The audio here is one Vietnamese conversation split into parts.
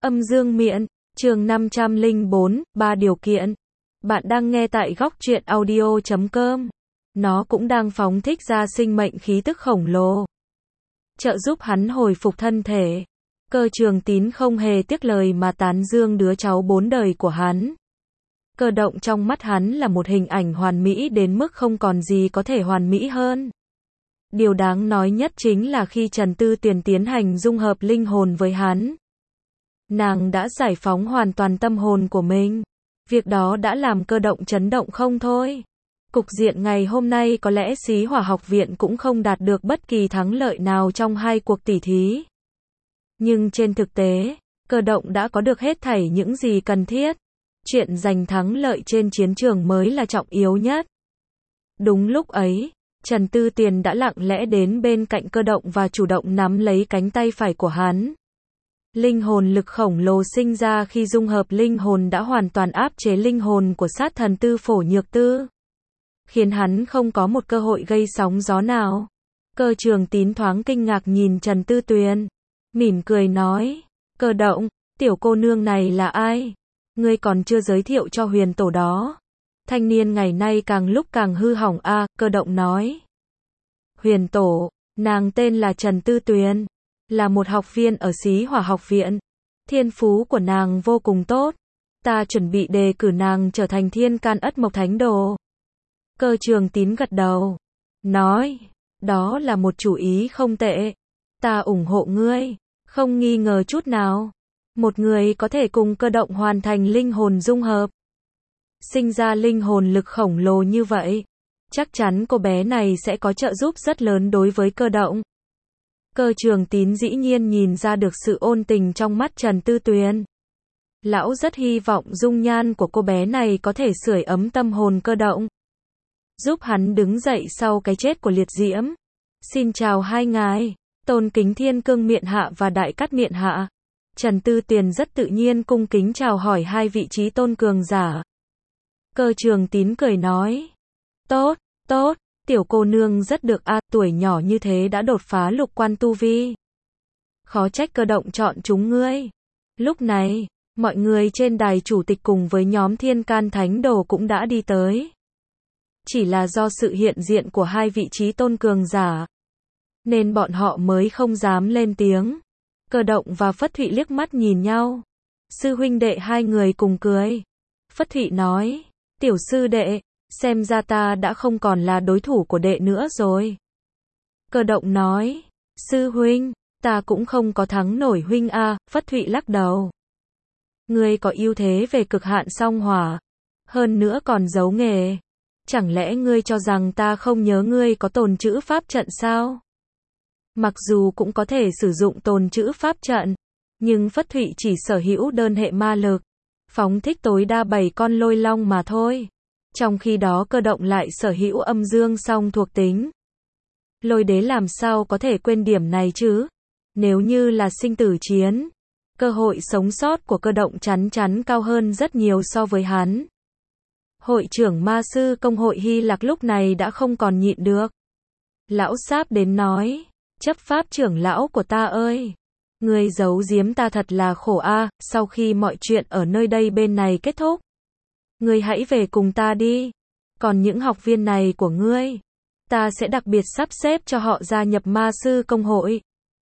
Âm dương miện, chương 504, 3 điều kiện. Bạn đang nghe tại góc truyện audio.com. Nó cũng đang phóng thích ra sinh mệnh khí tức khổng lồ, trợ giúp hắn hồi phục thân thể. Cơ Trường Tín không hề tiếc lời mà tán dương đứa cháu 4 đời của hắn. Cơ Động trong mắt hắn là một hình ảnh hoàn mỹ đến mức không còn gì có thể hoàn mỹ hơn. Điều đáng nói nhất chính là khi Trần Tư Tuyền tiến hành dung hợp linh hồn với hắn, nàng đã giải phóng hoàn toàn tâm hồn của mình. Việc đó đã làm Cơ Động chấn động không thôi. Cục diện ngày hôm nay có lẽ Xí Hỏa học viện cũng không đạt được bất kỳ thắng lợi nào trong hai cuộc tỉ thí. Nhưng trên thực tế, Cơ Động đã có được hết thảy những gì cần thiết. Chuyện giành thắng lợi trên chiến trường mới là trọng yếu nhất. Đúng lúc ấy, Trần Tư Tuyền đã lặng lẽ đến bên cạnh Cơ Động và chủ động nắm lấy cánh tay phải của hắn. Linh hồn lực khổng lồ sinh ra khi dung hợp linh hồn đã hoàn toàn áp chế linh hồn của sát thần Tư Phổ Nhược Tư, khiến hắn không có một cơ hội gây sóng gió nào. Cơ Trường Tín thoáng kinh ngạc nhìn Trần Tư Tuyền, mỉm cười nói, Cơ Động, tiểu cô nương này là ai? Ngươi còn chưa giới thiệu cho Huyền Tổ đó. Thanh niên ngày nay càng lúc càng hư hỏng a. Cơ Động nói. Huyền Tổ, nàng tên là Trần Tư Tuyền, là một học viên ở Xí Hỏa học viện. Thiên phú của nàng vô cùng tốt. Ta chuẩn bị đề cử nàng trở thành Thiên Can Ất Mộc Thánh Đồ. Cơ Trường Tín gật đầu, nói, đó là một chủ ý không tệ. Ta ủng hộ ngươi, không nghi ngờ chút nào. Một người có thể cùng Cơ Động hoàn thành linh hồn dung hợp, sinh ra linh hồn lực khổng lồ như vậy, chắc chắn cô bé này sẽ có trợ giúp rất lớn đối với Cơ Động. Cơ Trường Tín dĩ nhiên nhìn ra được sự ôn tình trong mắt Trần Tư Tuyền. Lão rất hy vọng dung nhan của cô bé này có thể sưởi ấm tâm hồn Cơ Động, giúp hắn đứng dậy sau cái chết của Liệt Diễm. Xin chào hai ngài, tôn kính Thiên Cương Miện Hạ và Đại Cát Miện Hạ. Trần Tư Tuyền rất tự nhiên cung kính chào hỏi hai vị trí tôn cường giả. Cơ Trường Tín cười nói, tốt, tốt, tiểu cô nương rất được a, tuổi nhỏ như thế đã đột phá lục quan tu vi. Khó trách Cơ Động chọn chúng ngươi. Lúc này, mọi người trên đài chủ tịch cùng với nhóm Thiên Can Thánh Đồ cũng đã đi tới. Chỉ là do sự hiện diện của hai vị trí tôn cường giả, nên bọn họ mới không dám lên tiếng. Cơ Động và Phất Thụy liếc mắt nhìn nhau. Sư huynh đệ hai người cùng cười. Phất Thụy nói, tiểu sư đệ, xem ra ta đã không còn là đối thủ của đệ nữa rồi. Cơ Động nói, sư huynh, ta cũng không có thắng nổi huynh a. Phất Thụy lắc đầu. Ngươi có ưu thế về cực hạn song hỏa, hơn nữa còn giấu nghề. Chẳng lẽ ngươi cho rằng ta không nhớ ngươi có tồn trữ pháp trận sao? Mặc dù cũng có thể sử dụng tồn trữ pháp trận, nhưng Phất Thụy chỉ sở hữu đơn hệ ma lực, phóng thích tối đa 7 con lôi long mà thôi. Trong khi đó Cơ Động lại sở hữu âm dương song thuộc tính. Lôi đế làm sao có thể quên điểm này chứ? Nếu như là sinh tử chiến, cơ hội sống sót của Cơ Động chắn chắn cao hơn rất nhiều so với hắn. Hội trưởng ma sư công hội Hy Lạc lúc này đã không còn nhịn được. Lão sáp đến nói, chấp pháp trưởng lão của ta ơi, ngươi giấu giếm ta thật là khổ a. Sau khi mọi chuyện ở nơi đây bên này kết thúc, ngươi hãy về cùng ta đi. Còn những học viên này của ngươi, ta sẽ đặc biệt sắp xếp cho họ gia nhập ma sư công hội.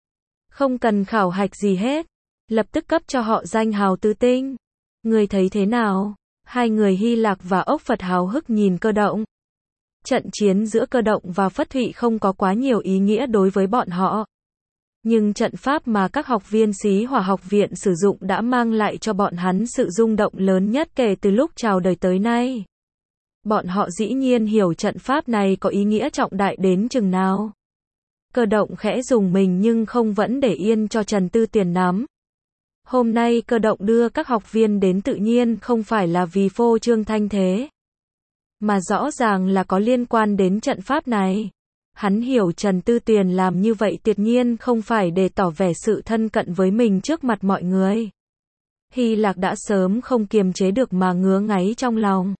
Không cần khảo hạch gì hết, lập tức cấp cho họ danh hào tứ tinh. Ngươi thấy thế nào? Hai người Hy Lạc và Ốc Phật háo hức nhìn Cơ Động. Trận chiến giữa Cơ Động và Phất Thụy không có quá nhiều ý nghĩa đối với bọn họ. Nhưng trận pháp mà các học viên Xí Hỏa học viện sử dụng đã mang lại cho bọn hắn sự rung động lớn nhất kể từ lúc chào đời tới nay. Bọn họ dĩ nhiên hiểu trận pháp này có ý nghĩa trọng đại đến chừng nào. Cơ Động khẽ dùng mình nhưng không vẫn để yên cho Trần Tư Tuyền nắm. Hôm nay Cơ Động đưa các học viên đến tự nhiên không phải là vì phô trương thanh thế, mà rõ ràng là có liên quan đến trận pháp này. Hắn hiểu Trần Tư Tuyền làm như vậy tuyệt nhiên không phải để tỏ vẻ sự thân cận với mình trước mặt mọi người. Hy Lạc đã sớm không kiềm chế được mà ngứa ngáy trong lòng.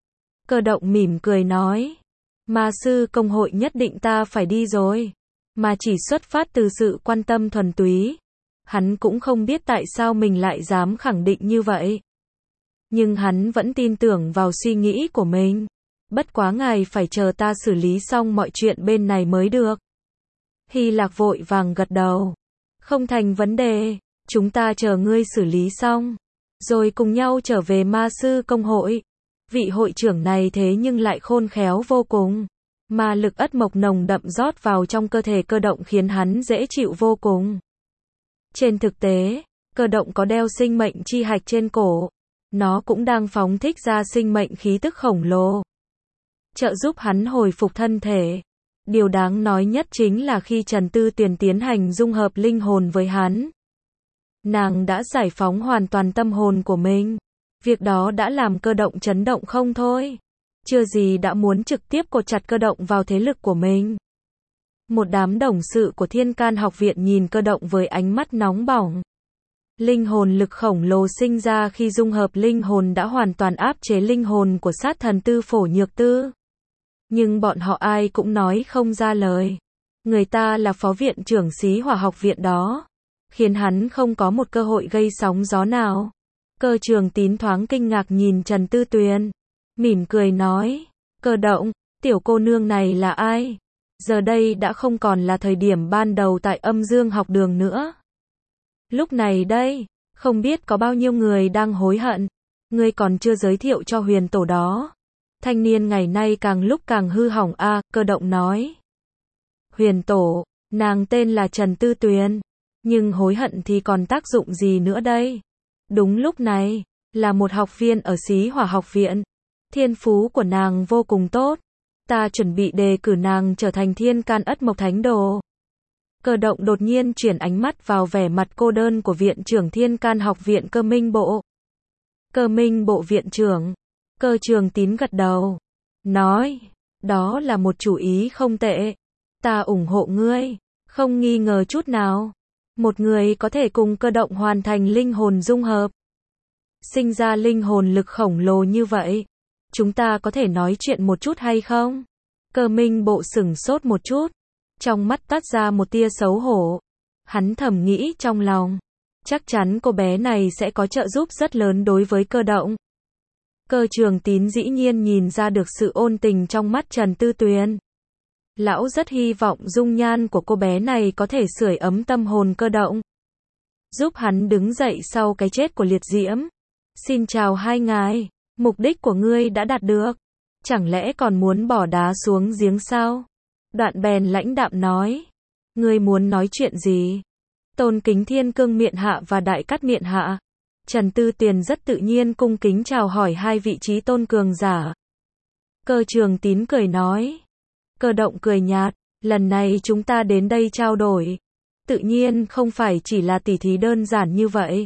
Cơ Động mỉm cười nói, ma sư công hội nhất định ta phải đi rồi, mà chỉ xuất phát từ sự quan tâm thuần túy. Hắn cũng không biết tại sao mình lại dám khẳng định như vậy. Nhưng hắn vẫn tin tưởng vào suy nghĩ của mình. Bất quá ngài phải chờ ta xử lý xong mọi chuyện bên này mới được. Hy Lạc vội vàng gật đầu. Không thành vấn đề, chúng ta chờ ngươi xử lý xong, rồi cùng nhau trở về ma sư công hội. Vị hội trưởng này thế nhưng lại khôn khéo vô cùng. Ma lực ất mộc nồng đậm rót vào trong cơ thể Cơ Động khiến hắn dễ chịu vô cùng. Trên thực tế, Cơ Động có đeo sinh mệnh chi hạch trên cổ. Nó cũng đang phóng thích ra sinh mệnh khí tức khổng lồ, trợ giúp hắn hồi phục thân thể. Điều đáng nói nhất chính là khi Trần Tư Tuyền tiến hành dung hợp linh hồn với hắn, nàng đã giải phóng hoàn toàn tâm hồn của mình. Việc đó đã làm Cơ Động chấn động không thôi. Chưa gì đã muốn trực tiếp cột chặt Cơ Động vào thế lực của mình. Một đám đồng sự của Thiên Can học viện nhìn Cơ Động với ánh mắt nóng bỏng. Linh hồn lực khổng lồ sinh ra khi dung hợp linh hồn đã hoàn toàn áp chế linh hồn của sát thần Tư Phổ Nhược Tư. Nhưng bọn họ ai cũng nói không ra lời. Người ta là phó viện trưởng Xí Hỏa học viện đó, khiến hắn không có một cơ hội gây sóng gió nào. Cơ Trường Tín thoáng kinh ngạc nhìn Trần Tư Tuyền, mỉm cười nói, Cơ Động, tiểu cô nương này là ai? Giờ đây đã không còn là thời điểm ban đầu tại Âm Dương học đường nữa. Lúc này đây, không biết có bao nhiêu người đang hối hận. Ngươi còn chưa giới thiệu cho Huyền Tổ đó. Thanh niên ngày nay càng lúc càng hư hỏng a, Cơ Động nói. Huyền Tổ, nàng tên là Trần Tư Tuyền. Nhưng hối hận thì còn tác dụng gì nữa đây? Đúng lúc này, là một học viên ở Xí Hỏa học viện. Thiên phú của nàng vô cùng tốt. Ta chuẩn bị đề cử nàng trở thành Thiên Can Ất Mộc Thánh Đồ. Cơ Động đột nhiên chuyển ánh mắt vào vẻ mặt cô đơn của viện trưởng Thiên Can học viện Cơ Minh Bộ. Cơ Minh Bộ viện trưởng. Cơ Trường Tín gật đầu, nói, đó là một chủ ý không tệ. Ta ủng hộ ngươi, không nghi ngờ chút nào. Một người có thể cùng Cơ Động hoàn thành linh hồn dung hợp, sinh ra linh hồn lực khổng lồ như vậy. Chúng ta có thể nói chuyện một chút hay không? Cơ Minh Bộ sửng sốt một chút, trong mắt toát ra một tia xấu hổ. Hắn thầm nghĩ trong lòng, chắc chắn cô bé này sẽ có trợ giúp rất lớn đối với Cơ Động. Cơ Trường Tín dĩ nhiên nhìn ra được sự ôn tình trong mắt Trần Tư Tuyền. Lão rất hy vọng dung nhan của cô bé này có thể sưởi ấm tâm hồn Cơ Động, giúp hắn đứng dậy sau cái chết của Liệt Diễm. Xin chào hai ngài, mục đích của ngươi đã đạt được. Chẳng lẽ còn muốn bỏ đá xuống giếng sao? Đoạn bèn lãnh đạm nói. Ngươi muốn nói chuyện gì? Tôn kính Thiên Cương Miện Hạ và Đại Cát Miện Hạ. Trần Tư Tuyền rất tự nhiên cung kính chào hỏi hai vị trí tôn cường giả. Cơ Trường Tín cười nói. Cơ Động cười nhạt, lần này chúng ta đến đây trao đổi. Tự nhiên không phải chỉ là tỉ thí đơn giản như vậy.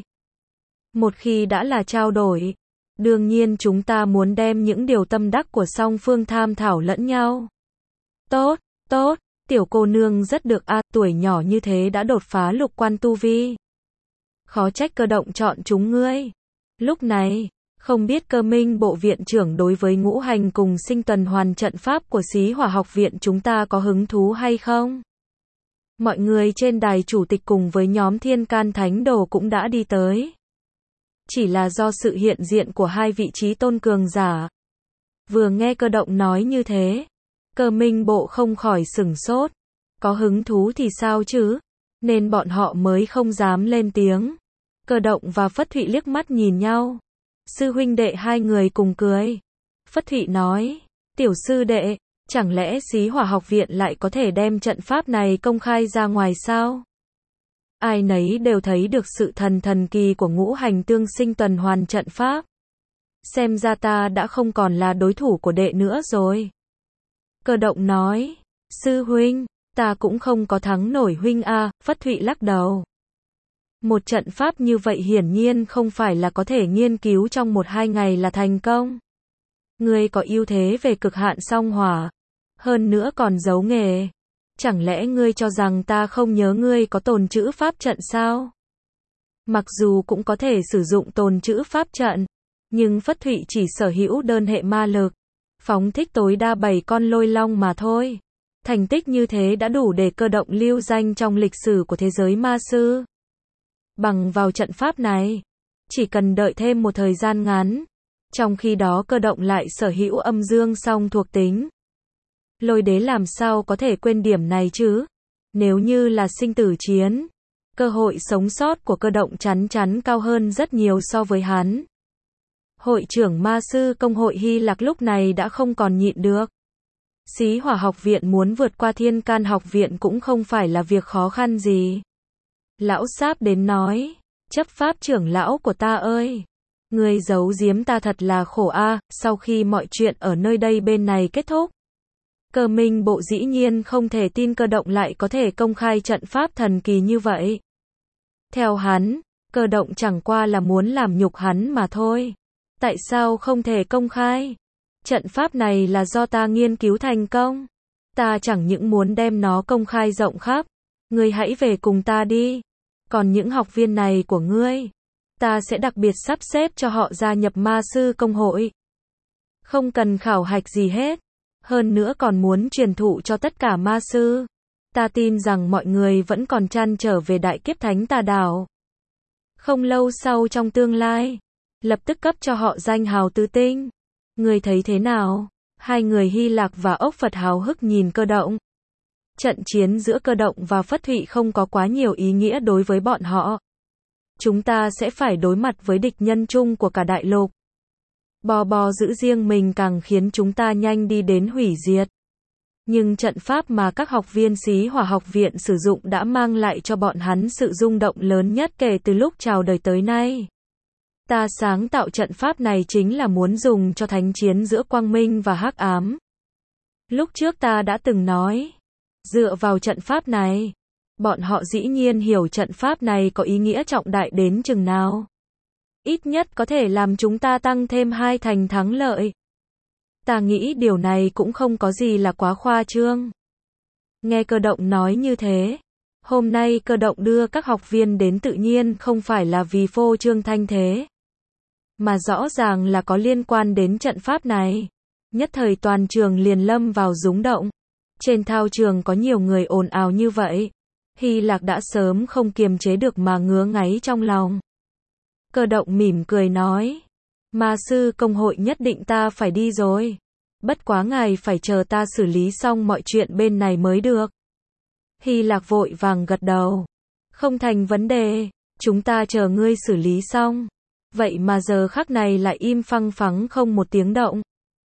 Một khi đã là trao đổi, đương nhiên chúng ta muốn đem những điều tâm đắc của song phương tham thảo lẫn nhau. Tốt, tốt, tiểu cô nương rất được a, tuổi nhỏ như thế đã đột phá lục quan tu vi. Khó trách Cơ Động chọn chúng ngươi. Lúc này, không biết Cơ Minh Bộ viện trưởng đối với ngũ hành cùng sinh tuần hoàn trận pháp của Xí Hỏa học viện chúng ta có hứng thú hay không? Mọi người trên đài chủ tịch cùng với nhóm Thiên Can Thánh Đồ cũng đã đi tới. Chỉ là do sự hiện diện của hai vị trí tôn cường giả. Vừa nghe Cơ Động nói như thế, Cơ Minh Bộ không khỏi sửng sốt. Có hứng thú thì sao chứ? Nên bọn họ mới không dám lên tiếng. Cơ Động và Phất Thụy liếc mắt nhìn nhau. Sư huynh đệ hai người cùng cười. Phất Thụy nói, tiểu sư đệ, chẳng lẽ Xí Hỏa học viện lại có thể đem trận pháp này công khai ra ngoài sao? Ai nấy đều thấy được sự thần kỳ của ngũ hành tương sinh tuần hoàn trận pháp. Xem ra ta đã không còn là đối thủ của đệ nữa rồi. Cơ Động nói, sư huynh, ta cũng không có thắng nổi huynh a. Phất Thụy lắc đầu. Một trận pháp như vậy hiển nhiên không phải là có thể nghiên cứu trong 1-2 ngày là thành công. Ngươi có ưu thế về cực hạn song hỏa, hơn nữa còn giấu nghề. Chẳng lẽ ngươi cho rằng ta không nhớ ngươi có tồn trữ pháp trận sao? Mặc dù cũng có thể sử dụng tồn trữ pháp trận, nhưng Phất Thụy chỉ sở hữu đơn hệ ma lực, phóng thích tối đa 7 con lôi long mà thôi. Thành tích như thế đã đủ để Cơ Động lưu danh trong lịch sử của thế giới ma sư. bằng vào trận pháp này. Chỉ cần đợi thêm một thời gian ngắn. Trong khi đó cơ động lại sở hữu âm dương song thuộc tính. Lôi đế làm sao có thể quên điểm này chứ? Nếu như là sinh tử chiến, cơ hội sống sót của cơ động chắn chắn cao hơn rất nhiều so với hắn. Hội trưởng ma sư công hội Hy Lạc lúc này đã không còn nhịn được. Xí Hỏa học viện muốn vượt qua Thiên Can học viện cũng không phải là việc khó khăn gì. Lão sáp đến nói, chấp pháp trưởng lão của ta ơi, người giấu giếm ta thật là khổ a. Sau khi mọi chuyện ở nơi đây bên này kết thúc, Cơ Minh Bộ dĩ nhiên không thể tin cơ động lại có thể công khai trận pháp thần kỳ như vậy. Theo hắn, cơ động chẳng qua là muốn làm nhục hắn mà thôi. Tại sao không thể công khai? Trận pháp này là do ta nghiên cứu thành công. Ta chẳng những muốn đem nó công khai rộng khắp. Ngươi hãy về cùng ta đi. Còn những học viên này của ngươi, ta sẽ đặc biệt sắp xếp cho họ gia nhập ma sư công hội. Không cần khảo hạch gì hết. Hơn nữa còn muốn truyền thụ cho tất cả ma sư. Ta tin rằng mọi người vẫn còn trăn trở về đại kiếp thánh tà đảo. Không lâu sau trong tương lai, lập tức cấp cho họ danh hào tứ tinh. Người thấy thế nào? Hai người Hy Lạc và Ốc Phật háo hức nhìn cơ động. Trận chiến giữa cơ động và Phất Thụy không có quá nhiều ý nghĩa đối với bọn họ. Chúng ta sẽ phải đối mặt với địch nhân chung của cả đại lục. Bò giữ riêng mình càng khiến chúng ta nhanh đi đến hủy diệt. Nhưng trận pháp mà các học viên Xí Hỏa học viện sử dụng đã mang lại cho bọn hắn sự rung động lớn nhất kể từ lúc chào đời tới nay. Ta sáng tạo trận pháp này chính là muốn dùng cho thánh chiến giữa quang minh và hắc ám. Lúc trước ta đã từng nói, dựa vào trận pháp này, bọn họ dĩ nhiên hiểu trận pháp này có ý nghĩa trọng đại đến chừng nào. Ít nhất có thể làm chúng ta tăng thêm 2 thành thắng lợi. Ta nghĩ điều này cũng không có gì là quá khoa trương. Nghe cơ động nói như thế, hôm nay cơ động đưa các học viên đến tự nhiên không phải là vì phô trương thanh thế, mà rõ ràng là có liên quan đến trận pháp này. Nhất thời toàn trường liền lâm vào rúng động. Trên thao trường có nhiều người ồn ào như vậy. Hy Lạc đã sớm không kiềm chế được mà ngứa ngáy trong lòng. Cơ động mỉm cười nói, ma sư công hội nhất định ta phải đi rồi. Bất quá ngài phải chờ ta xử lý xong mọi chuyện bên này mới được. Hy Lạc vội vàng gật đầu. Không thành vấn đề, chúng ta chờ ngươi xử lý xong. Vậy mà giờ khắc này lại im phăng phắng không một tiếng động.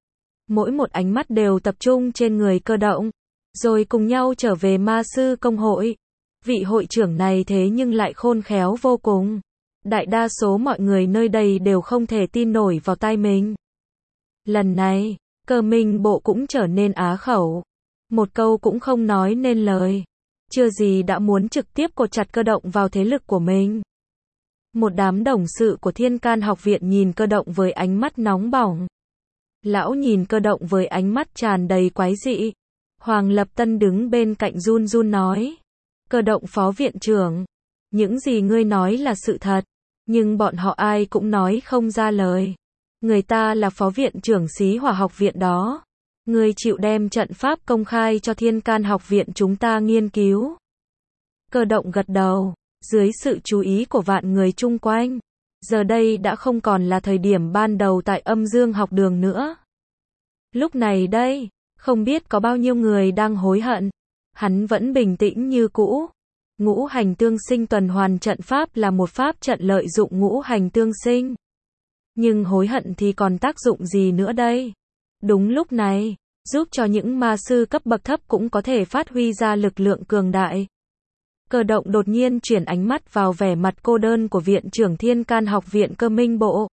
Mỗi một ánh mắt đều tập trung trên người cơ động, rồi cùng nhau trở về ma sư công hội. Vị hội trưởng này thế nhưng lại khôn khéo vô cùng. Đại đa số mọi người nơi đây đều không thể tin nổi vào tai mình. Lần này, Cơ Minh Bộ cũng trở nên á khẩu. Một câu cũng không nói nên lời. Chưa gì đã muốn trực tiếp cột chặt cơ động vào thế lực của mình. Một đám đồng sự của Thiên Can học viện nhìn cơ động với ánh mắt nóng bỏng. Lão nhìn cơ động với ánh mắt tràn đầy quái dị. Hoàng Lập Tân đứng bên cạnh run run nói. Cơ động phó viện trưởng. Những gì ngươi nói là sự thật. Nhưng bọn họ ai cũng nói không ra lời. Người ta là phó viện trưởng Xí Hỏa học viện đó. Ngươi chịu đem trận pháp công khai cho Thiên Can học viện chúng ta nghiên cứu. Cơ động gật đầu. Dưới sự chú ý của vạn người chung quanh. Giờ đây đã không còn là thời điểm ban đầu tại âm dương học đường nữa. Lúc này đây, không biết có bao nhiêu người đang hối hận. Hắn vẫn bình tĩnh như cũ. Ngũ hành tương sinh tuần hoàn trận pháp là một pháp trận lợi dụng ngũ hành tương sinh. Nhưng hối hận thì còn tác dụng gì nữa đây? Đúng lúc này, giúp cho những ma sư cấp bậc thấp cũng có thể phát huy ra lực lượng cường đại. Cơ động đột nhiên chuyển ánh mắt vào vẻ mặt cô đơn của viện trưởng Thiên Can học viện Cơ Minh Bộ.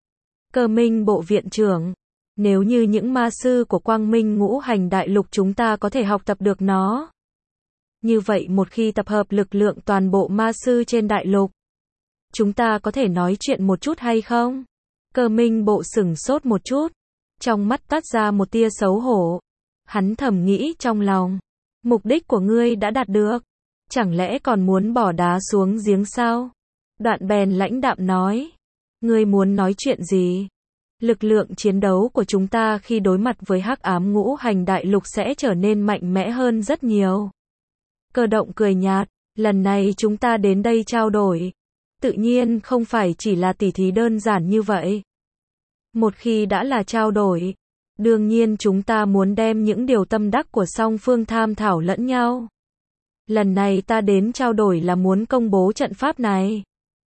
Cơ Minh Bộ viện trưởng, nếu như những ma sư của Quang Minh ngũ hành đại lục chúng ta có thể học tập được nó. Như vậy một khi tập hợp lực lượng toàn bộ ma sư trên đại lục, chúng ta có thể nói chuyện một chút hay không? Cơ Minh Bộ sửng sốt một chút, trong mắt toát ra một tia xấu hổ. Hắn thầm nghĩ trong lòng, mục đích của ngươi đã đạt được, chẳng lẽ còn muốn bỏ đá xuống giếng sao? Đoạn bèn lãnh đạm nói, ngươi muốn nói chuyện gì? Lực lượng chiến đấu của chúng ta khi đối mặt với hắc ám ngũ hành đại lục sẽ trở nên mạnh mẽ hơn rất nhiều. Cơ động cười nhạt, lần này chúng ta đến đây trao đổi, Tự nhiên không phải chỉ là tỉ thí đơn giản như vậy. Một khi đã là trao đổi, đương nhiên chúng ta muốn đem những điều tâm đắc của song phương tham thảo lẫn nhau. Lần này ta đến trao đổi là muốn công bố trận pháp này.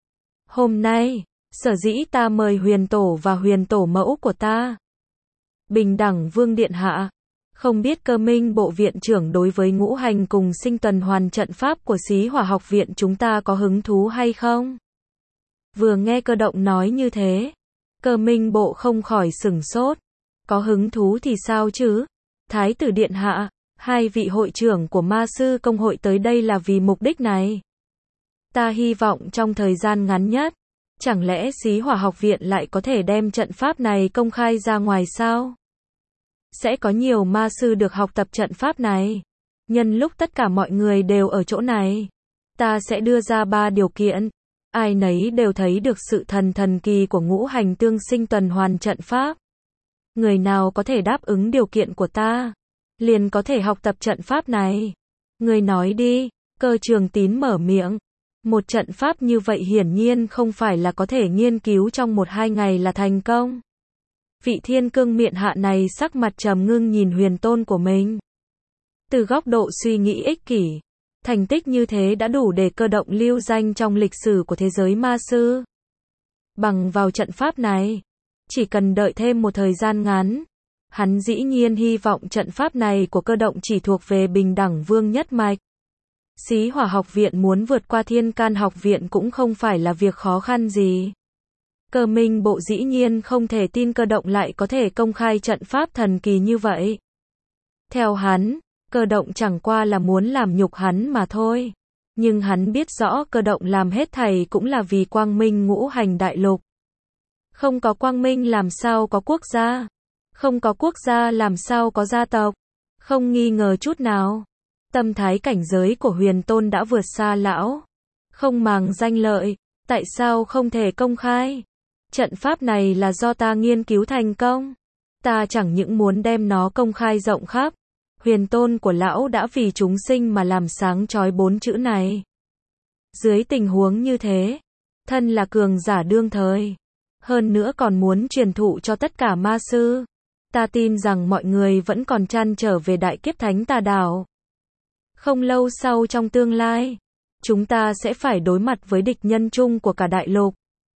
Hôm nay, sở dĩ ta mời huyền tổ và huyền tổ mẫu của ta. Bình đẳng vương điện hạ. Không biết Cơ Minh bộ viện trưởng đối với ngũ hành cùng sinh tuần hoàn trận pháp của Xí Hỏa học viện chúng ta có hứng thú hay không? Vừa nghe Cơ Động nói như thế, Cơ Minh bộ không khỏi sửng sốt. Có hứng thú thì sao chứ? Thái tử điện hạ, hai vị hội trưởng của ma sư công hội tới đây là vì mục đích này. Ta hy vọng trong thời gian ngắn nhất, chẳng lẽ Xí Hỏa học viện lại có thể đem trận pháp này công khai ra ngoài sao? Sẽ có nhiều ma sư được học tập trận pháp này. Nhân lúc tất cả mọi người đều ở chỗ này, ta sẽ đưa ra 3 điều kiện. Ai nấy đều thấy được sự thần kỳ của ngũ hành tương sinh tuần hoàn trận pháp. Người nào có thể đáp ứng điều kiện của ta, liền có thể học tập trận pháp này. Người nói đi, Cơ Trường Tín mở miệng. Một trận pháp như vậy hiển nhiên không phải là có thể nghiên cứu trong 1-2 ngày là thành công. Vị thiên cương miện hạ này sắc mặt trầm ngưng nhìn huyền tôn của mình. Từ góc độ suy nghĩ ích kỷ, thành tích như thế đã đủ để Cơ Động lưu danh trong lịch sử của thế giới ma sư. Bằng vào trận pháp này, chỉ cần đợi thêm một thời gian ngắn, hắn dĩ nhiên hy vọng trận pháp này của Cơ Động chỉ thuộc về bình đẳng vương nhất mạch. Xí Hỏa học viện muốn vượt qua Thiên Can học viện cũng không phải là việc khó khăn gì. Cơ Minh bộ dĩ nhiên không thể tin Cơ Động lại có thể công khai trận pháp thần kỳ như vậy. Theo hắn, Cơ Động chẳng qua là muốn làm nhục hắn mà thôi. Nhưng hắn biết rõ Cơ Động làm hết thảy cũng là vì quang minh ngũ hành đại lục. Không có quang minh làm sao có quốc gia? Không có quốc gia làm sao có gia tộc? Không nghi ngờ chút nào. Tâm thái cảnh giới của huyền tôn đã vượt xa lão. Không màng danh lợi, tại sao không thể công khai? Trận pháp này là do ta nghiên cứu thành công. Ta chẳng những muốn đem nó công khai rộng khắp. Huyền tôn của lão đã vì chúng sinh mà làm sáng chói 4 chữ này. Dưới tình huống như thế, thân là cường giả đương thời, hơn nữa còn muốn truyền thụ cho tất cả ma sư. Ta tin rằng mọi người vẫn còn trăn trở về đại kiếp thánh tà đảo. Không lâu sau trong tương lai, chúng ta sẽ phải đối mặt với địch nhân chung của cả đại lục.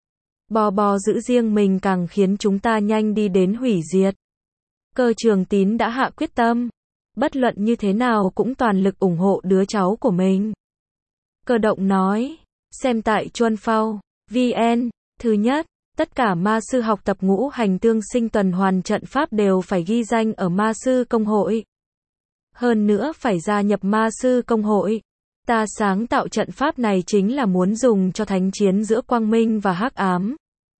Bò giữ riêng mình càng khiến chúng ta nhanh đi đến hủy diệt. Cơ Trường Tín đã hạ quyết tâm, bất luận như thế nào cũng toàn lực ủng hộ đứa cháu của mình. Cơ Động nói, xem tại Chuân Phao, VN, thứ nhất, tất cả ma sư học tập ngũ hành tương sinh tuần hoàn trận pháp đều phải ghi danh ở ma sư công hội. Hơn nữa phải gia nhập ma sư công hội. Ta sáng tạo trận pháp này chính là muốn dùng cho thánh chiến giữa quang minh và hắc ám.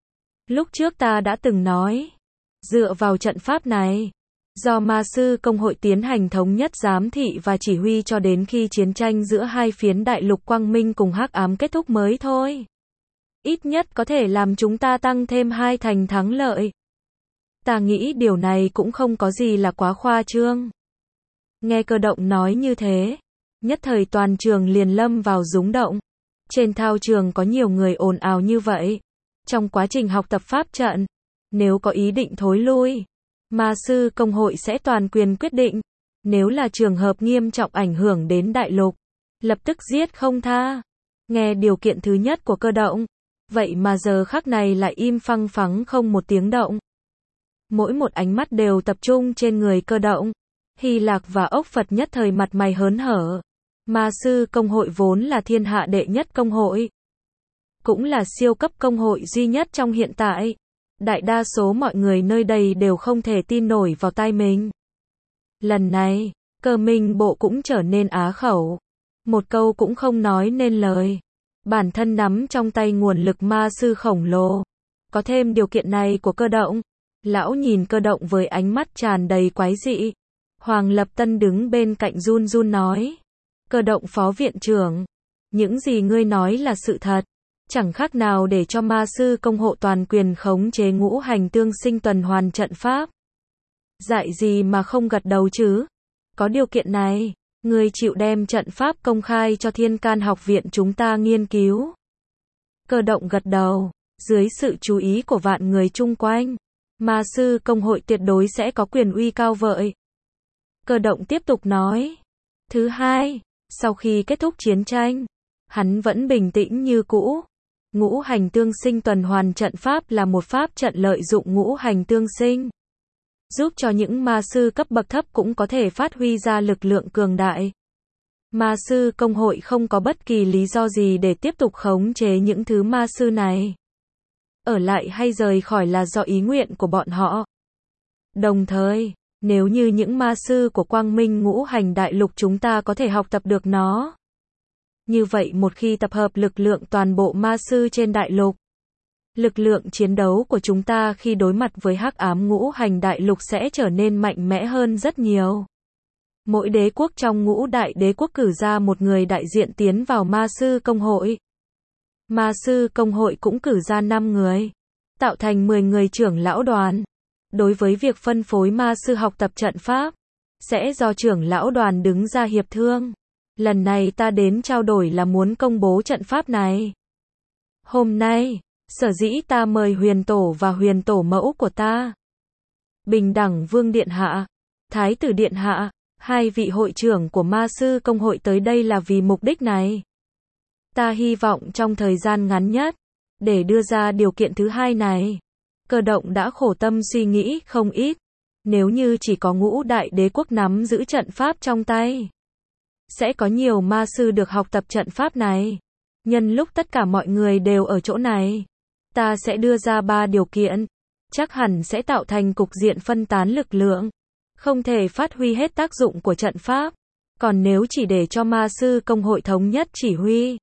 Lúc trước ta đã từng nói, dựa vào trận pháp này, do ma sư công hội tiến hành thống nhất giám thị và chỉ huy cho đến khi chiến tranh giữa hai phiến đại lục quang minh cùng hắc ám kết thúc mới thôi. Ít nhất có thể làm chúng ta tăng thêm 2 thành thắng lợi. Ta nghĩ điều này cũng không có gì là quá khoa trương. Nghe Cơ Động nói như thế, nhất thời toàn trường liền lâm vào rúng động. Trên thao trường có nhiều người ồn ào như vậy. Trong quá trình học tập pháp trận, nếu có ý định thối lui, ma sư công hội sẽ toàn quyền quyết định. Nếu là trường hợp nghiêm trọng ảnh hưởng đến đại lục, lập tức giết không tha. Nghe điều kiện thứ nhất của Cơ Động, vậy mà giờ khắc này lại im phăng phắng không một tiếng động. Mỗi một ánh mắt đều tập trung trên người Cơ Động. Hy Lạc và Ốc Phật nhất thời mặt mày hớn hở. Ma sư công hội vốn là thiên hạ đệ nhất công hội, cũng là siêu cấp công hội duy nhất trong hiện tại. Đại đa số mọi người nơi đây đều không thể tin nổi vào tai mình. Lần này, Cơ Minh bộ cũng trở nên á khẩu. Một câu cũng không nói nên lời. Bản thân nắm trong tay nguồn lực ma sư khổng lồ. Có thêm điều kiện này của Cơ Động. Lão nhìn Cơ Động với ánh mắt tràn đầy quái dị. Hoàng Lập Tân đứng bên cạnh run run nói. Cơ Động phó viện trưởng. Những gì ngươi nói là sự thật. Chẳng khác nào để cho ma sư công hộ toàn quyền khống chế ngũ hành tương sinh tuần hoàn trận pháp. Dạy gì mà không gật đầu chứ? Có điều kiện này, ngươi chịu đem trận pháp công khai cho Thiên Can học viện chúng ta nghiên cứu. Cơ động gật đầu. Dưới sự chú ý của vạn người chung quanh, ma sư công hội tuyệt đối sẽ có quyền uy cao vợi. Cơ động tiếp tục nói. Thứ hai, sau khi kết thúc chiến tranh, hắn vẫn bình tĩnh như cũ. Ngũ hành tương sinh tuần hoàn trận pháp là một pháp trận lợi dụng ngũ hành tương sinh, giúp cho những ma sư cấp bậc thấp cũng có thể phát huy ra lực lượng cường đại. Ma sư công hội không có bất kỳ lý do gì để tiếp tục khống chế những thứ ma sư này. Ở lại hay rời khỏi là do ý nguyện của bọn họ. Đồng thời, nếu như những ma sư của Quang Minh Ngũ Hành Đại Lục chúng ta có thể học tập được nó, như vậy một khi tập hợp lực lượng toàn bộ ma sư trên đại lục, lực lượng chiến đấu của chúng ta khi đối mặt với hắc ám ngũ hành đại lục sẽ trở nên mạnh mẽ hơn rất nhiều. Mỗi đế quốc trong ngũ đại đế quốc cử ra một người đại diện tiến vào ma sư công hội. Ma sư công hội cũng cử ra 5 người, tạo thành 10 người trưởng lão đoàn. Đối với việc phân phối ma sư học tập trận pháp, sẽ do trưởng lão đoàn đứng ra hiệp thương. Lần này ta đến trao đổi là muốn công bố trận pháp này. Hôm nay, sở dĩ ta mời huyền tổ và huyền tổ mẫu của ta, Bình đẳng Vương Điện Hạ, Thái tử Điện Hạ, hai vị hội trưởng của ma sư công hội tới đây là vì mục đích này. Ta hy vọng trong thời gian ngắn nhất, để đưa ra điều kiện thứ hai này. Cơ động đã khổ tâm suy nghĩ không ít. Nếu như chỉ có ngũ đại đế quốc nắm giữ trận pháp trong tay, sẽ có nhiều ma sư được học tập trận pháp này. Nhân lúc tất cả mọi người đều ở chỗ này, ta sẽ đưa ra 3 điều kiện. Chắc hẳn sẽ tạo thành cục diện phân tán lực lượng, không thể phát huy hết tác dụng của trận pháp. Còn nếu chỉ để cho ma sư công hội thống nhất chỉ huy,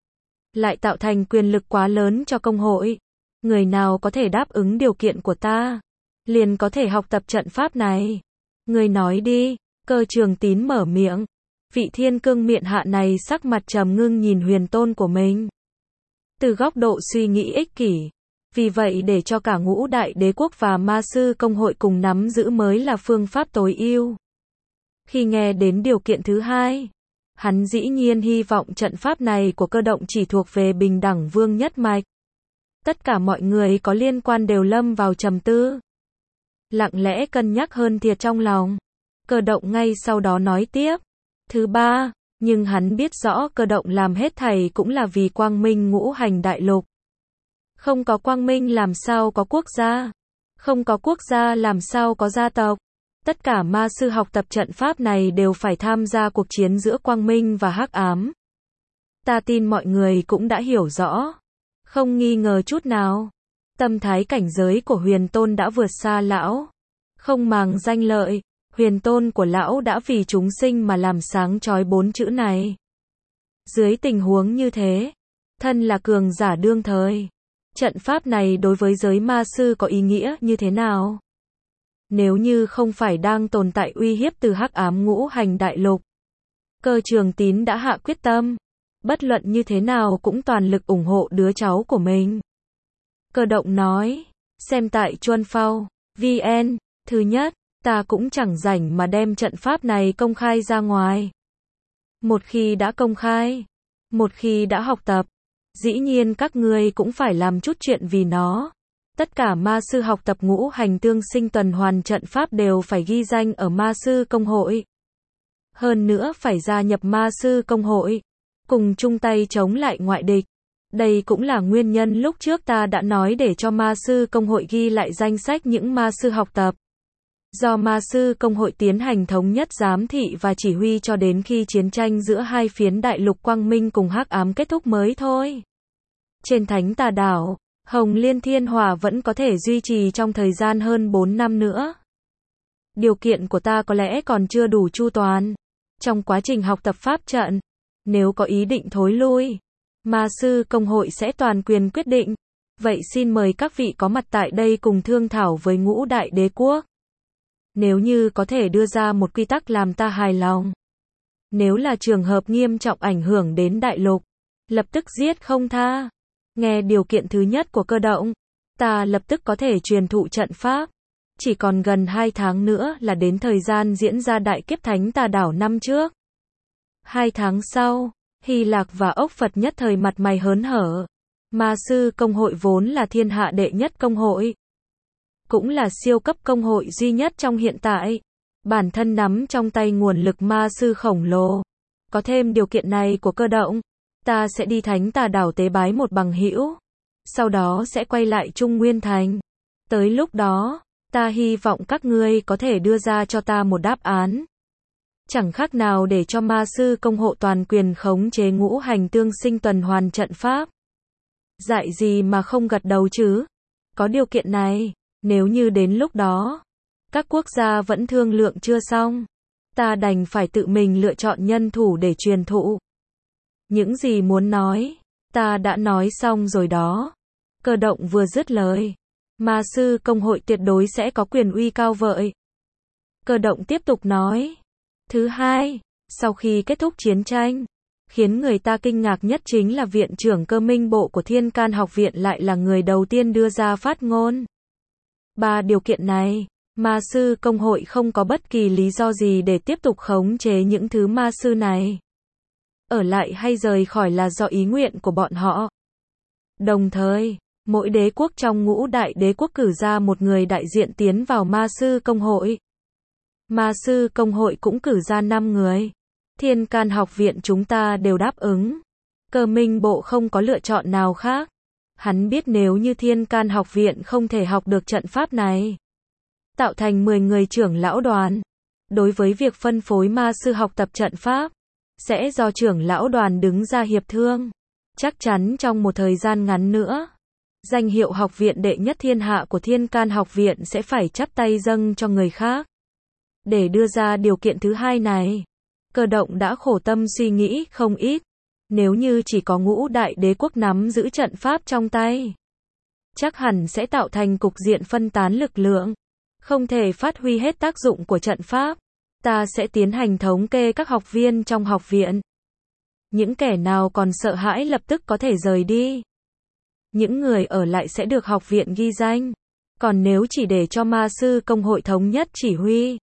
lại tạo thành quyền lực quá lớn cho công hội. Người nào có thể đáp ứng điều kiện của ta, liền có thể học tập trận pháp này. Người nói đi. Cơ Trường Tín mở miệng. Vị thiên cương miện hạ này sắc mặt trầm ngưng nhìn huyền tôn của mình. Từ góc độ suy nghĩ ích kỷ, vì vậy để cho cả ngũ đại đế quốc và ma sư công hội cùng nắm giữ mới là phương pháp tối ưu. Khi nghe đến điều kiện thứ hai, hắn dĩ nhiên hy vọng trận pháp này của cơ động chỉ thuộc về Bình đẳng Vương nhất mạch. Tất cả mọi người có liên quan đều lâm vào trầm tư, lặng lẽ cân nhắc hơn thiệt trong lòng. Cơ động ngay sau đó nói tiếp. Thứ ba, nhưng hắn biết rõ cơ động làm hết thảy cũng là vì quang minh ngũ hành đại lục. Không có quang minh làm sao có quốc gia, không có quốc gia làm sao có gia tộc. Tất cả ma sư học tập trận pháp này đều phải tham gia cuộc chiến giữa quang minh và hắc ám. Ta tin mọi người cũng đã hiểu rõ, không nghi ngờ chút nào. Tâm thái cảnh giới của huyền tôn đã vượt xa lão. Không màng danh lợi, huyền tôn của lão đã vì chúng sinh mà làm sáng chói 4 chữ này. Dưới tình huống như thế, thân là cường giả đương thời, trận pháp này đối với giới ma sư có ý nghĩa như thế nào? Nếu như không phải đang tồn tại uy hiếp từ hắc ám ngũ hành đại lục, Cơ Trường Tín đã hạ quyết tâm, bất luận như thế nào cũng toàn lực ủng hộ đứa cháu của mình. Cơ động nói, xem tại Chuân Phao, VN, thứ nhất, ta cũng chẳng rảnh mà đem trận pháp này công khai ra ngoài. Một khi đã công khai, một khi đã học tập, dĩ nhiên các ngươi cũng phải làm chút chuyện vì nó. Tất cả ma sư học tập ngũ hành tương sinh tuần hoàn trận pháp đều phải ghi danh ở ma sư công hội. Hơn nữa phải gia nhập ma sư công hội, cùng chung tay chống lại ngoại địch. Đây cũng là nguyên nhân lúc trước ta đã nói để cho ma sư công hội ghi lại danh sách những ma sư học tập. Do ma sư công hội tiến hành thống nhất giám thị và chỉ huy cho đến khi chiến tranh giữa hai phiến đại lục quang minh cùng hắc ám kết thúc mới thôi. Trên Thánh Tà Đảo, Hồng Liên Thiên Hỏa vẫn có thể duy trì trong thời gian hơn 4 năm nữa. Điều kiện của ta có lẽ còn chưa đủ chu toàn. Trong quá trình học tập pháp trận, nếu có ý định thối lui, ma sư công hội sẽ toàn quyền quyết định. Vậy xin mời các vị có mặt tại đây cùng thương thảo với ngũ đại đế quốc. Nếu như có thể đưa ra một quy tắc làm ta hài lòng. Nếu là trường hợp nghiêm trọng ảnh hưởng đến đại lục, lập tức giết không tha. Nghe điều kiện thứ nhất của cơ động, ta lập tức có thể truyền thụ trận pháp. Chỉ còn gần 2 tháng nữa là đến thời gian diễn ra đại kiếp Thánh Tà Đảo năm trước. 2 tháng sau, Hy Lạc và Ốc Phật nhất thời mặt mày hớn hở. Ma sư công hội vốn là thiên hạ đệ nhất công hội, cũng là siêu cấp công hội duy nhất trong hiện tại. Bản thân nắm trong tay nguồn lực ma sư khổng lồ. Có thêm điều kiện này của Cơ Động, ta sẽ đi Thánh Tà Đảo tế bái một bằng hữu, sau đó sẽ quay lại Trung Nguyên Thành. Tới lúc đó, ta hy vọng các ngươi có thể đưa ra cho ta một đáp án. Chẳng khác nào để cho ma sư công hội toàn quyền khống chế ngũ hành tương sinh tuần hoàn trận pháp. Dạy gì mà không gật đầu chứ? Có điều kiện này, nếu như đến lúc đó, các quốc gia vẫn thương lượng chưa xong, ta đành phải tự mình lựa chọn nhân thủ để truyền thụ. Những gì muốn nói, ta đã nói xong rồi đó. Cơ Động vừa dứt lời, ma sư công hội tuyệt đối sẽ có quyền uy cao vợi. Cơ Động tiếp tục nói. Thứ hai, sau khi kết thúc chiến tranh, khiến người ta kinh ngạc nhất chính là viện trưởng Cơ Minh Bộ của Thiên Can Học Viện lại là người đầu tiên đưa ra phát ngôn. 3 điều kiện này, ma sư công hội không có bất kỳ lý do gì để tiếp tục khống chế những thứ ma sư này. Ở lại hay rời khỏi là do ý nguyện của bọn họ. Đồng thời, mỗi đế quốc trong ngũ đại đế quốc cử ra một người đại diện tiến vào ma sư công hội. Ma sư công hội cũng cử ra 5 người. Thiên Can Học Viện chúng ta đều đáp ứng. Cơ Minh Bộ không có lựa chọn nào khác. Hắn biết nếu như Thiên Can Học Viện không thể học được trận pháp này, tạo thành 10 người trưởng lão đoàn, đối với việc phân phối ma sư học tập trận pháp, sẽ do trưởng lão đoàn đứng ra hiệp thương. Chắc chắn trong một thời gian ngắn nữa, danh hiệu học viện đệ nhất thiên hạ của Thiên Can Học Viện sẽ phải chắp tay dâng cho người khác. Để đưa ra điều kiện thứ hai này, Cơ Động đã khổ tâm suy nghĩ không ít. Nếu như chỉ có ngũ đại đế quốc nắm giữ trận pháp trong tay, chắc hẳn sẽ tạo thành cục diện phân tán lực lượng, không thể phát huy hết tác dụng của trận pháp. Ta sẽ tiến hành thống kê các học viên trong học viện. Những kẻ nào còn sợ hãi lập tức có thể rời đi. Những người ở lại sẽ được học viện ghi danh. Còn nếu chỉ để cho ma sư công hội thống nhất chỉ huy,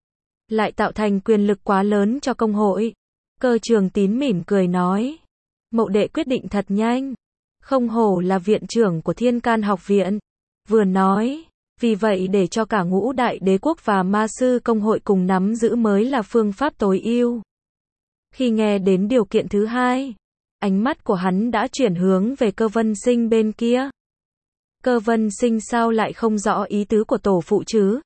lại tạo thành quyền lực quá lớn cho công hội. Cơ Trường Tín mỉm cười nói. Mậu đệ quyết định thật nhanh. Không hổ là viện trưởng của Thiên Can Học Viện. Vừa nói, vì vậy để cho cả ngũ đại đế quốc và ma sư công hội cùng nắm giữ mới là phương pháp tối ưu. Khi nghe đến điều kiện thứ hai, ánh mắt của hắn đã chuyển hướng về Cơ Vân Sinh bên kia. Cơ Vân Sinh sao lại không rõ ý tứ của tổ phụ chứ?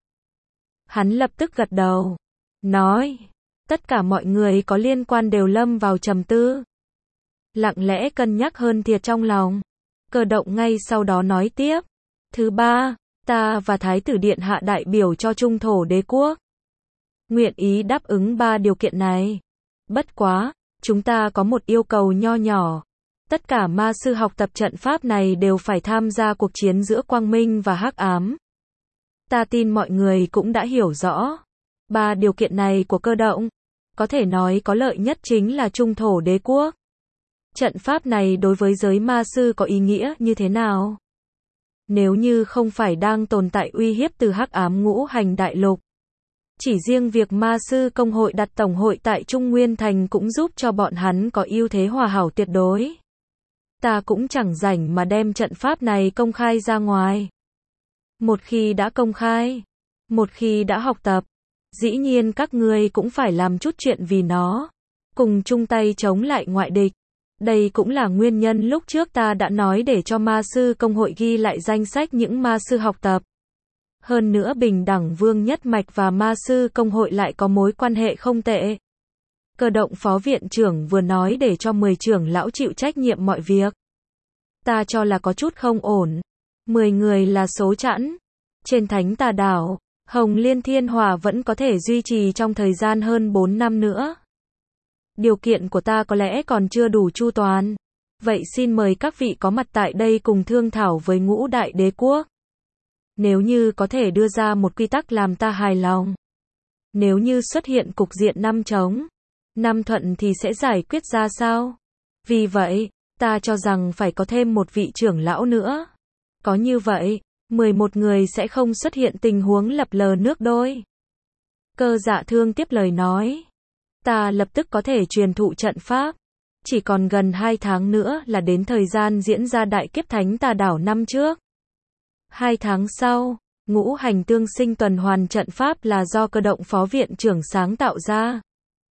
Hắn lập tức gật đầu, nói, tất cả mọi người có liên quan đều lâm vào trầm tư, lặng lẽ cân nhắc hơn thiệt trong lòng. Cơ Động ngay sau đó nói tiếp. Thứ ba, ta và Thái tử Điện Hạ đại biểu cho Trung Thổ đế quốc, nguyện ý đáp ứng 3 điều kiện này. Bất quá, chúng ta có một yêu cầu nho nhỏ. Tất cả ma sư học tập trận pháp này đều phải tham gia cuộc chiến giữa quang minh và hắc ám. Ta tin mọi người cũng đã hiểu rõ. 3 điều kiện này của Cơ Động, có thể nói có lợi nhất chính là Trung Thổ đế quốc. Trận pháp này đối với giới ma sư có ý nghĩa như thế nào? Nếu như không phải đang tồn tại uy hiếp từ hắc ám ngũ hành đại lục, chỉ riêng việc ma sư công hội đặt tổng hội tại Trung Nguyên Thành cũng giúp cho bọn hắn có ưu thế hòa hảo tuyệt đối. Ta cũng chẳng rảnh mà đem trận pháp này công khai ra ngoài. Một khi đã công khai, một khi đã học tập, dĩ nhiên các ngươi cũng phải làm chút chuyện vì nó, cùng chung tay chống lại ngoại địch. Đây cũng là nguyên nhân lúc trước ta đã nói để cho ma sư công hội ghi lại danh sách những ma sư học tập. Hơn nữa Bình Đẳng Vương Nhất Mạch và ma sư công hội lại có mối quan hệ không tệ. Cơ Động phó viện trưởng vừa nói để cho 10 trưởng lão chịu trách nhiệm mọi việc. Ta cho là có chút không ổn. 10 người là số chẵn. Trên Thánh Tà Đảo, Hồng Liên Thiên Hỏa vẫn có thể duy trì trong thời gian hơn 4 năm nữa. Điều kiện của ta có lẽ còn chưa đủ chu toàn. Vậy xin mời các vị có mặt tại đây cùng thương thảo với ngũ đại đế quốc. Nếu như có thể đưa ra một quy tắc làm ta hài lòng. Nếu như xuất hiện cục diện 5 trống, 5 thuận thì sẽ giải quyết ra sao? Vì vậy, ta cho rằng phải có thêm một vị trưởng lão nữa. Có như vậy, 11 người sẽ không xuất hiện tình huống lập lờ nước đôi. Cơ Dạ Thương tiếp lời nói. Ta lập tức có thể truyền thụ trận pháp. Chỉ còn gần 2 tháng nữa là đến thời gian diễn ra đại kiếp thánh tà đảo năm trước. 2 tháng sau, ngũ hành tương sinh tuần hoàn trận pháp là do cơ động phó viện trưởng sáng tạo ra.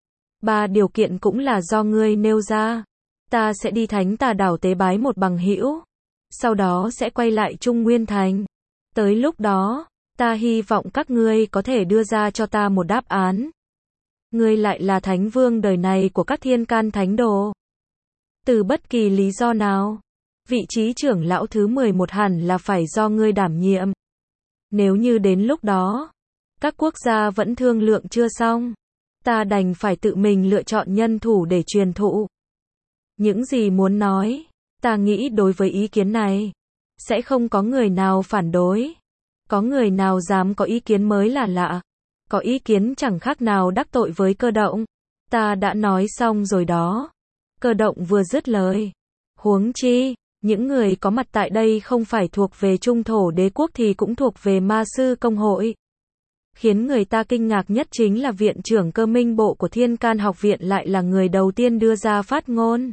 3 điều kiện cũng là do ngươi nêu ra. Ta sẽ đi thánh tà đảo tế bái một bằng hữu. Sau đó sẽ quay lại Trung Nguyên Thành. Tới lúc đó, ta hy vọng các ngươi có thể đưa ra cho ta một đáp án. Ngươi lại là thánh vương đời này của các thiên can thánh đồ. Từ bất kỳ lý do nào, vị trí trưởng lão thứ 11 hẳn là phải do ngươi đảm nhiệm. Nếu như đến lúc đó, các quốc gia vẫn thương lượng chưa xong, ta đành phải tự mình lựa chọn nhân thủ để truyền thụ. Những gì muốn nói, ta nghĩ đối với ý kiến này, sẽ không có người nào phản đối. Có người nào dám có ý kiến mới là lạ. Có ý kiến chẳng khác nào đắc tội với cơ động. Ta đã nói xong rồi đó. Cơ động vừa dứt lời. Huống chi, những người có mặt tại đây không phải thuộc về Trung Thổ Đế quốc thì cũng thuộc về Ma Sư Công hội. Khiến người ta kinh ngạc nhất chính là viện trưởng cơ minh bộ của Thiên Can học viện lại là người đầu tiên đưa ra phát ngôn.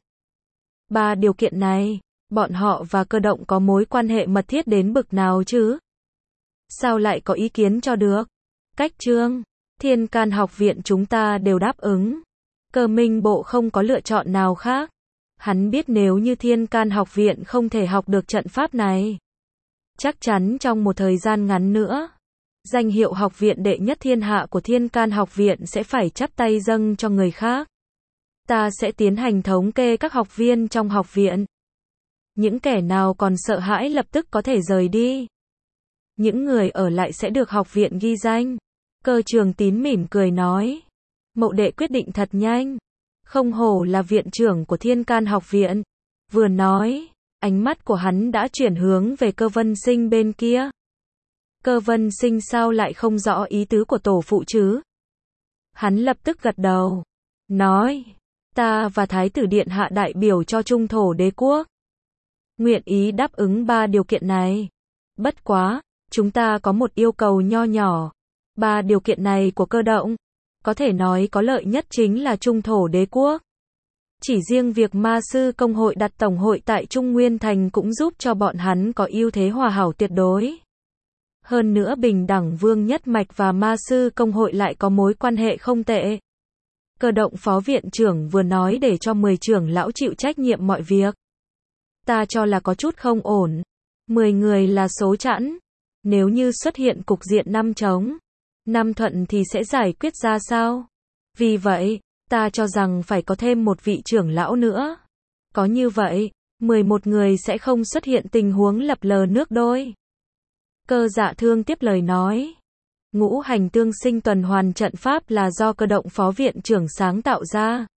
3 điều kiện này, bọn họ và cơ động có mối quan hệ mật thiết đến bực nào chứ? Sao lại có ý kiến cho được? Cách chương, Thiên Can học viện chúng ta đều đáp ứng. Cơ minh bộ không có lựa chọn nào khác. Hắn biết nếu như Thiên Can học viện không thể học được trận pháp này, chắc chắn trong một thời gian ngắn nữa, danh hiệu học viện đệ nhất thiên hạ của Thiên Can học viện sẽ phải chắp tay dâng cho người khác. Ta sẽ tiến hành thống kê các học viên trong học viện. Những kẻ nào còn sợ hãi lập tức có thể rời đi. Những người ở lại sẽ được học viện ghi danh. Cơ Trường Tín mỉm cười nói. Mậu đệ quyết định thật nhanh. Không hổ là viện trưởng của Thiên Can học viện. Vừa nói, ánh mắt của hắn đã chuyển hướng về Cơ Vân Sinh bên kia. Cơ Vân Sinh sao lại không rõ ý tứ của tổ phụ chứ? Hắn lập tức gật đầu. Nói, ta và Thái tử Điện hạ đại biểu cho Trung Thổ Đế quốc. Nguyện ý đáp ứng 3 điều kiện này. Bất quá, chúng ta có một yêu cầu nho nhỏ. 3 điều kiện này của cơ động, có thể nói có lợi nhất chính là Trung Thổ Đế quốc. Chỉ riêng việc Ma Sư Công hội đặt tổng hội tại Trung Nguyên Thành cũng giúp cho bọn hắn có ưu thế hòa hảo tuyệt đối. Hơn nữa Bình Đẳng Vương Nhất Mạch và Ma Sư Công hội lại có mối quan hệ không tệ. Cơ động phó viện trưởng vừa nói để cho 10 trưởng lão chịu trách nhiệm mọi việc. Ta cho là có chút không ổn. 10 người là số chẵn. Nếu như xuất hiện cục diện 5 trống, 5 thuận thì sẽ giải quyết ra sao? Vì vậy, ta cho rằng phải có thêm một vị trưởng lão nữa. Có như vậy, 11 người sẽ không xuất hiện tình huống lập lờ nước đôi. Cơ Dạ Thương tiếp lời nói. Ngũ hành tương sinh tuần hoàn trận pháp là do cơ động phó viện trưởng sáng tạo ra.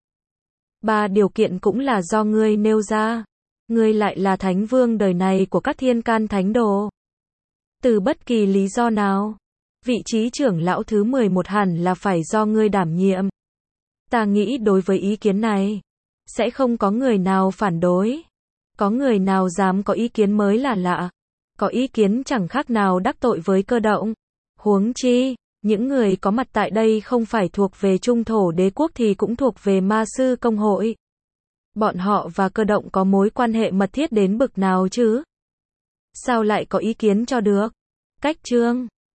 3 điều kiện cũng là do ngươi nêu ra. Ngươi lại là thánh vương đời này của các thiên can thánh đồ. Từ bất kỳ lý do nào, vị trí trưởng lão thứ 11 hẳn là phải do ngươi đảm nhiệm. Ta nghĩ đối với ý kiến này, sẽ không có người nào phản đối. Có người nào dám có ý kiến mới là lạ. Có ý kiến chẳng khác nào đắc tội với cơ động. Huống chi, những người có mặt tại đây không phải thuộc về Trung Thổ Đế quốc thì cũng thuộc về Ma Sư Công hội. Bọn họ và cơ động có mối quan hệ mật thiết đến bực nào chứ? Sao lại có ý kiến cho được? Cách chương